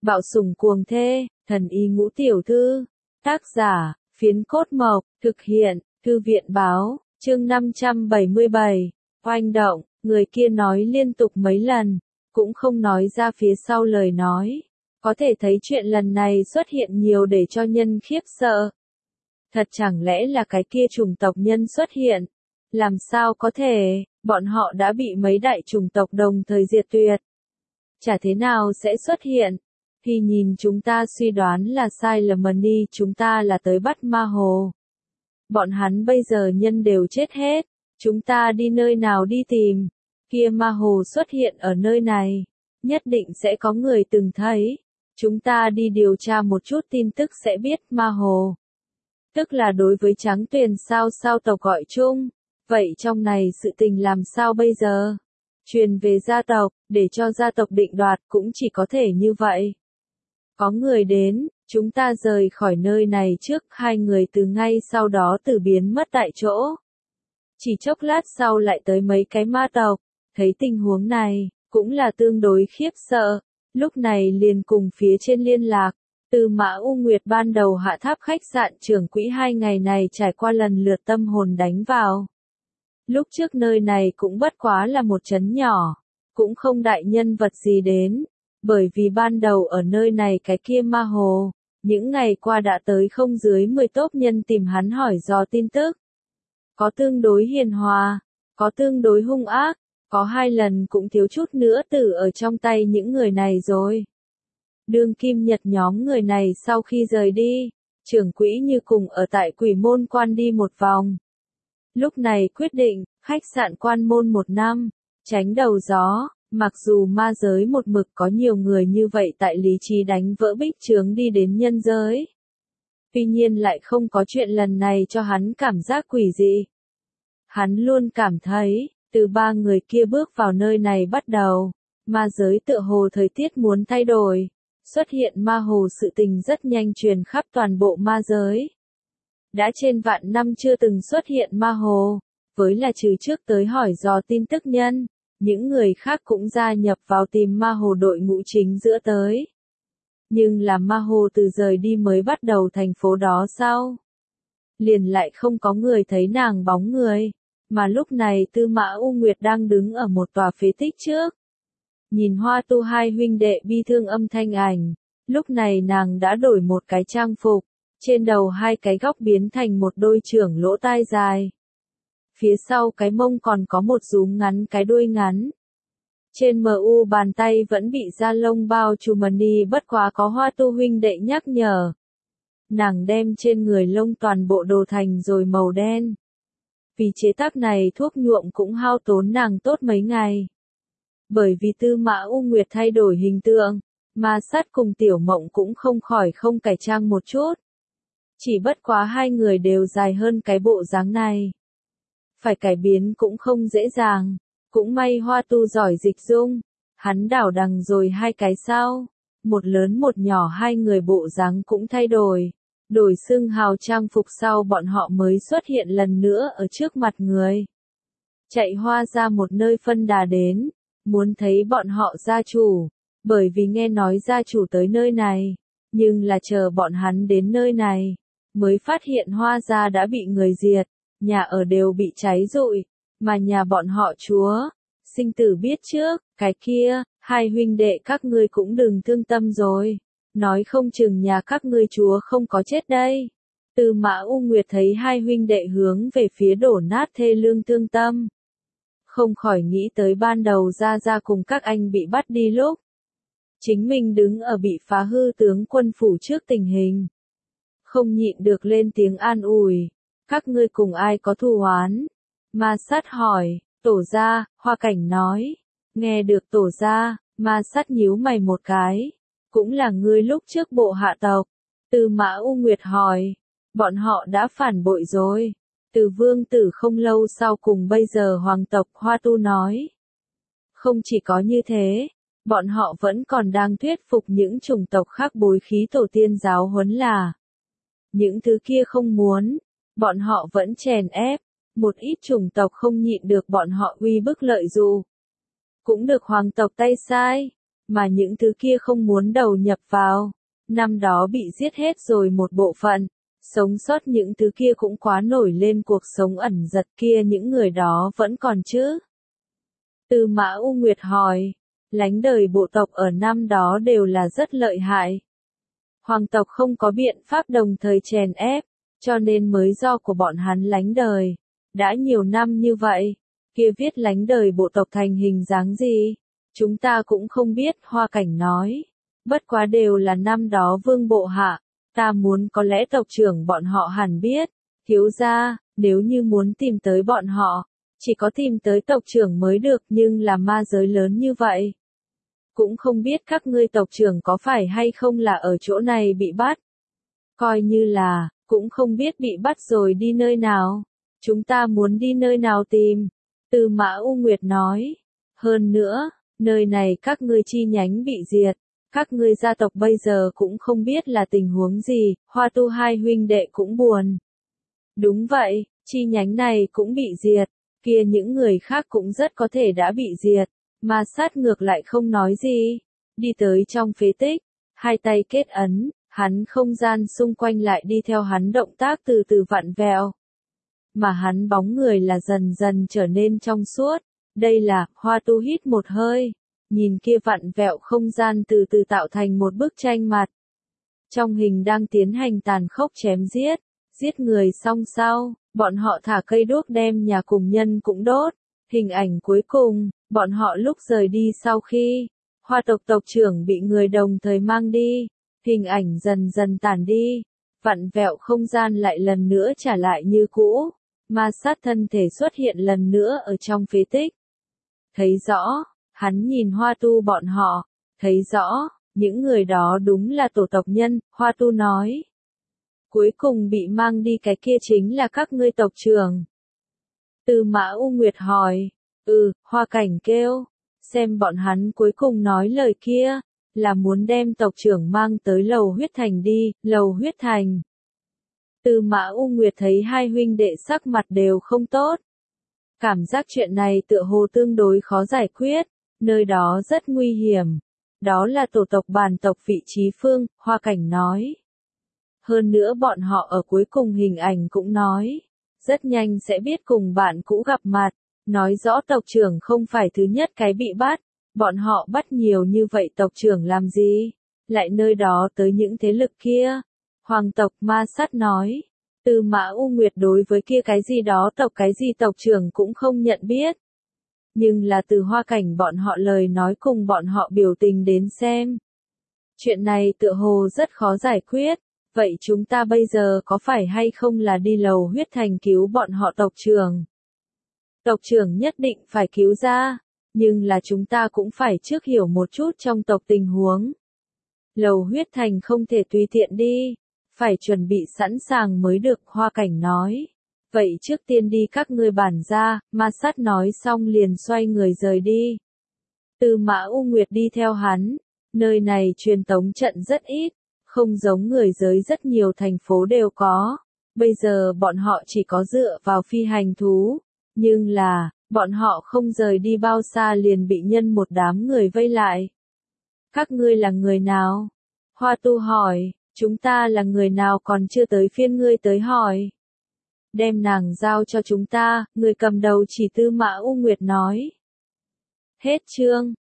Bạo sủng cuồng thê, thần y ngũ tiểu thư. Tác giả, Phiến Cốt Mộc, thực hiện, Thư viện báo, chương 577. Oanh động, người kia nói liên tục mấy lần, cũng không nói ra phía sau lời nói. Có thể thấy chuyện lần này xuất hiện nhiều để cho nhân khiếp sợ. Thật chẳng lẽ là cái kia chủng tộc nhân xuất hiện? Làm sao có thể, bọn họ đã bị mấy đại chủng tộc đồng thời diệt tuyệt. Chả thế nào sẽ xuất hiện. Thì nhìn chúng ta suy đoán là sai lầm đi, chúng ta là tới bắt ma hồ. Bọn hắn bây giờ nhân đều chết hết, chúng ta đi nơi nào đi tìm, kia ma hồ xuất hiện ở nơi này, nhất định sẽ có người từng thấy, chúng ta đi điều tra một chút tin tức sẽ biết ma hồ. Tức là đối với Trắng Tuyền sao tộc gọi chung, vậy trong này sự tình làm sao bây giờ? Truyền về gia tộc, để cho gia tộc định đoạt cũng chỉ có thể như vậy. Có người đến, chúng ta rời khỏi nơi này trước, hai người từ ngay sau đó từ biến mất tại chỗ. Chỉ chốc lát sau lại tới mấy cái ma tộc, thấy tình huống này, cũng là tương đối khiếp sợ, lúc này liền cùng phía trên liên lạc. Từ Mã U Nguyệt ban đầu hạ tháp khách sạn trưởng quỹ 2 ngày này trải qua lần lượt tâm hồn đánh vào. Lúc trước nơi này cũng bất quá là một trấn nhỏ, cũng không đại nhân vật gì đến, bởi vì ban đầu ở nơi này cái kia ma hồ, những ngày qua đã tới không dưới 10 tốp nhân tìm hắn hỏi dò tin tức. Có tương đối hiền hòa, có tương đối hung ác, có 2 lần cũng thiếu chút nữa tử ở trong tay những người này rồi. Đương Kim Nhật nhóm người này sau khi rời đi, trưởng quỹ như cùng ở tại Quỷ Môn Quan đi một vòng. Lúc này quyết định, khách sạn Quan Môn 1 năm, tránh đầu gió, mặc dù ma giới một mực có nhiều người như vậy tại lý trí đánh vỡ bích chướng đi đến nhân giới. Tuy nhiên lại không có chuyện lần này cho hắn cảm giác quỷ dị. Hắn luôn cảm thấy, từ 3 người kia bước vào nơi này bắt đầu, ma giới tựa hồ thời tiết muốn thay đổi. Xuất hiện ma hồ sự tình rất nhanh truyền khắp toàn bộ ma giới. Đã trên vạn năm chưa từng xuất hiện ma hồ, với là trừ trước tới hỏi dò tin tức nhân, những người khác cũng gia nhập vào tìm ma hồ đội ngũ chính giữa tới. Nhưng là ma hồ từ rời đi mới bắt đầu thành phố đó sau. Liền lại không có người thấy nàng bóng người, mà lúc này Tư Mã U Nguyệt đang đứng ở một tòa phế tích trước. Nhìn Hoa Tu hai huynh đệ bi thương âm thanh ảnh, lúc này nàng đã đổi một cái trang phục, trên đầu 2 cái góc biến thành một đôi trưởng lỗ tai dài. Phía sau cái mông còn có một rúm ngắn cái đuôi ngắn. Trên mu bàn tay vẫn bị da lông bao trùm đi, bất quá có Hoa Tu huynh đệ nhắc nhở. Nàng đem trên người lông toàn bộ đồ thành rồi màu đen. Vì chế tác này thuốc nhuộm cũng hao tốn nàng tốt mấy ngày. Bởi vì Tư Mã U Nguyệt thay đổi hình tượng, Ma Sát cùng Tiểu Mộng cũng không khỏi không cải trang một chút. Chỉ bất quá 2 người đều dài hơn cái bộ dáng này. Phải cải biến cũng không dễ dàng, cũng may Hoa Tu giỏi dịch dung, hắn đảo đằng rồi 2 cái sao, một lớn một nhỏ 2 người bộ dáng cũng thay đổi. Đổi xưng hào trang phục sau bọn họ mới xuất hiện lần nữa ở trước mặt người. Chạy Hoa ra một nơi phân đà đến. Muốn thấy bọn họ gia chủ, bởi vì nghe nói gia chủ tới nơi này, nhưng là chờ bọn hắn đến nơi này, mới phát hiện Hoa gia đã bị người diệt, nhà ở đều bị cháy rụi, mà nhà bọn họ chúa, sinh tử biết trước, cái kia, 2 huynh đệ các ngươi cũng đừng thương tâm rồi, nói không chừng nhà các ngươi chúa không có chết đây. Tư Mã U Nguyệt thấy 2 huynh đệ hướng về phía đổ nát thê lương thương tâm. Không khỏi nghĩ tới ban đầu ra cùng các anh bị bắt đi lúc. Chính mình đứng ở bị phá hư tướng quân phủ trước tình hình. Không nhịn được lên tiếng an ủi. Các ngươi cùng ai có thù oán? Ma Sát hỏi, Tổ gia, Hoa Cảnh nói. Nghe được Tổ gia, Ma Sát nhíu mày một cái. Cũng là ngươi lúc trước bộ hạ tộc. Tư Mã U Nguyệt hỏi. Bọn họ đã phản bội rồi. Từ vương tử không lâu sau cùng bây giờ hoàng tộc Hoa Tu nói. Không chỉ có như thế, bọn họ vẫn còn đang thuyết phục những chủng tộc khác bối khí tổ tiên giáo huấn là. Những thứ kia không muốn, bọn họ vẫn chèn ép, một ít chủng tộc không nhịn được bọn họ uy bức lợi dụ. Cũng được hoàng tộc tay sai, mà những thứ kia không muốn đầu nhập vào. Năm đó bị giết hết rồi một bộ phận, sống sót những thứ kia cũng quá nổi lên cuộc sống ẩn giật kia những người đó vẫn còn chứ. Tư Mã U Nguyệt hỏi, lãnh đời bộ tộc ở năm đó đều là rất lợi hại. Hoàng tộc không có biện pháp đồng thời chèn ép, cho nên mới do của bọn hắn lãnh đời. Đã nhiều năm như vậy, kia viết lãnh đời bộ tộc thành hình dáng gì? Chúng ta cũng không biết, Hoa Cảnh nói. Bất quá đều là năm đó vương bộ hạ, ta muốn có lẽ tộc trưởng bọn họ hẳn biết. Thiếu gia, nếu như muốn tìm tới bọn họ, chỉ có tìm tới tộc trưởng mới được, nhưng là ma giới lớn như vậy. Cũng không biết các ngươi tộc trưởng có phải hay không là ở chỗ này bị bắt. Coi như là, cũng không biết bị bắt rồi đi nơi nào. Chúng ta muốn đi nơi nào tìm. Tư Mã U Nguyệt nói. Hơn nữa, nơi này các ngươi chi nhánh bị diệt. Các ngươi gia tộc bây giờ cũng không biết là tình huống gì, Hoa Tu hai huynh đệ cũng buồn. Đúng vậy, chi nhánh này cũng bị diệt, kia những người khác cũng rất có thể đã bị diệt, mà sát ngược lại không nói gì. Đi tới trong phế tích, hai tay kết ấn, hắn không gian xung quanh lại đi theo hắn động tác từ từ vặn vẹo. Mà hắn bóng người là dần dần trở nên trong suốt, đây là, Hoa Tu hít một hơi. Nhìn kia vặn vẹo không gian từ từ tạo thành một bức tranh mặt. Trong hình đang tiến hành tàn khốc chém giết, giết người xong sau, bọn họ thả cây đuốc đem nhà cùng nhân cũng đốt. Hình ảnh cuối cùng, bọn họ lúc rời đi sau khi, Hoa tộc tộc trưởng bị người đồng thời mang đi, hình ảnh dần dần tàn đi, vặn vẹo không gian lại lần nữa trả lại như cũ, ma sát thân thể xuất hiện lần nữa ở trong phế tích. Thấy rõ. Hắn nhìn Hoa Tu bọn họ, thấy rõ, những người đó đúng là tổ tộc nhân, Hoa Tu nói. Cuối cùng bị mang đi cái kia chính là các ngươi tộc trưởng. Tư Mã U Nguyệt hỏi, Hoa Cảnh kêu, xem bọn hắn cuối cùng nói lời kia, là muốn đem tộc trưởng mang tới Lầu Huyết Thành đi, Lầu Huyết Thành. Tư Mã U Nguyệt thấy hai huynh đệ sắc mặt đều không tốt. Cảm giác chuyện này tựa hồ tương đối khó giải quyết. Nơi đó rất nguy hiểm. Đó là tổ tộc bản tộc vị trí phương, Hoa Cảnh nói. Hơn nữa bọn họ ở cuối cùng hình ảnh cũng nói. Rất nhanh sẽ biết cùng bạn cũ gặp mặt. Nói rõ tộc trưởng không phải thứ nhất cái bị bắt. Bọn họ bắt nhiều như vậy tộc trưởng làm gì? Lại nơi đó tới những thế lực kia. Hoàng tộc ma sát nói. Tư Mã U Nguyệt đối với kia cái gì đó tộc cái gì tộc trưởng cũng không nhận biết. Nhưng là từ Hoa Cảnh bọn họ lời nói cùng bọn họ biểu tình đến xem. Chuyện này tựa hồ rất khó giải quyết, vậy chúng ta bây giờ có phải hay không là đi Lầu Huyết Thành cứu bọn họ tộc trưởng? Tộc trưởng nhất định phải cứu ra, nhưng là chúng ta cũng phải trước hiểu một chút trong tộc tình huống. Lầu Huyết Thành không thể tùy tiện đi, phải chuẩn bị sẵn sàng mới được, Hoa Cảnh nói. Vậy trước tiên đi các ngươi bản ra, ma sát nói xong liền xoay người rời đi. Tư Mã U Nguyệt đi theo hắn, nơi này truyền tống trận rất ít, không giống người giới rất nhiều thành phố đều có. Bây giờ bọn họ chỉ có dựa vào phi hành thú, nhưng là, bọn họ không rời đi bao xa liền bị nhân một đám người vây lại. Các ngươi là người nào? Hoa Tu hỏi, chúng ta là người nào còn chưa tới phiên ngươi tới hỏi. Đem nàng giao cho chúng ta, người cầm đầu chỉ Tư Mã U Nguyệt nói. Hết chương.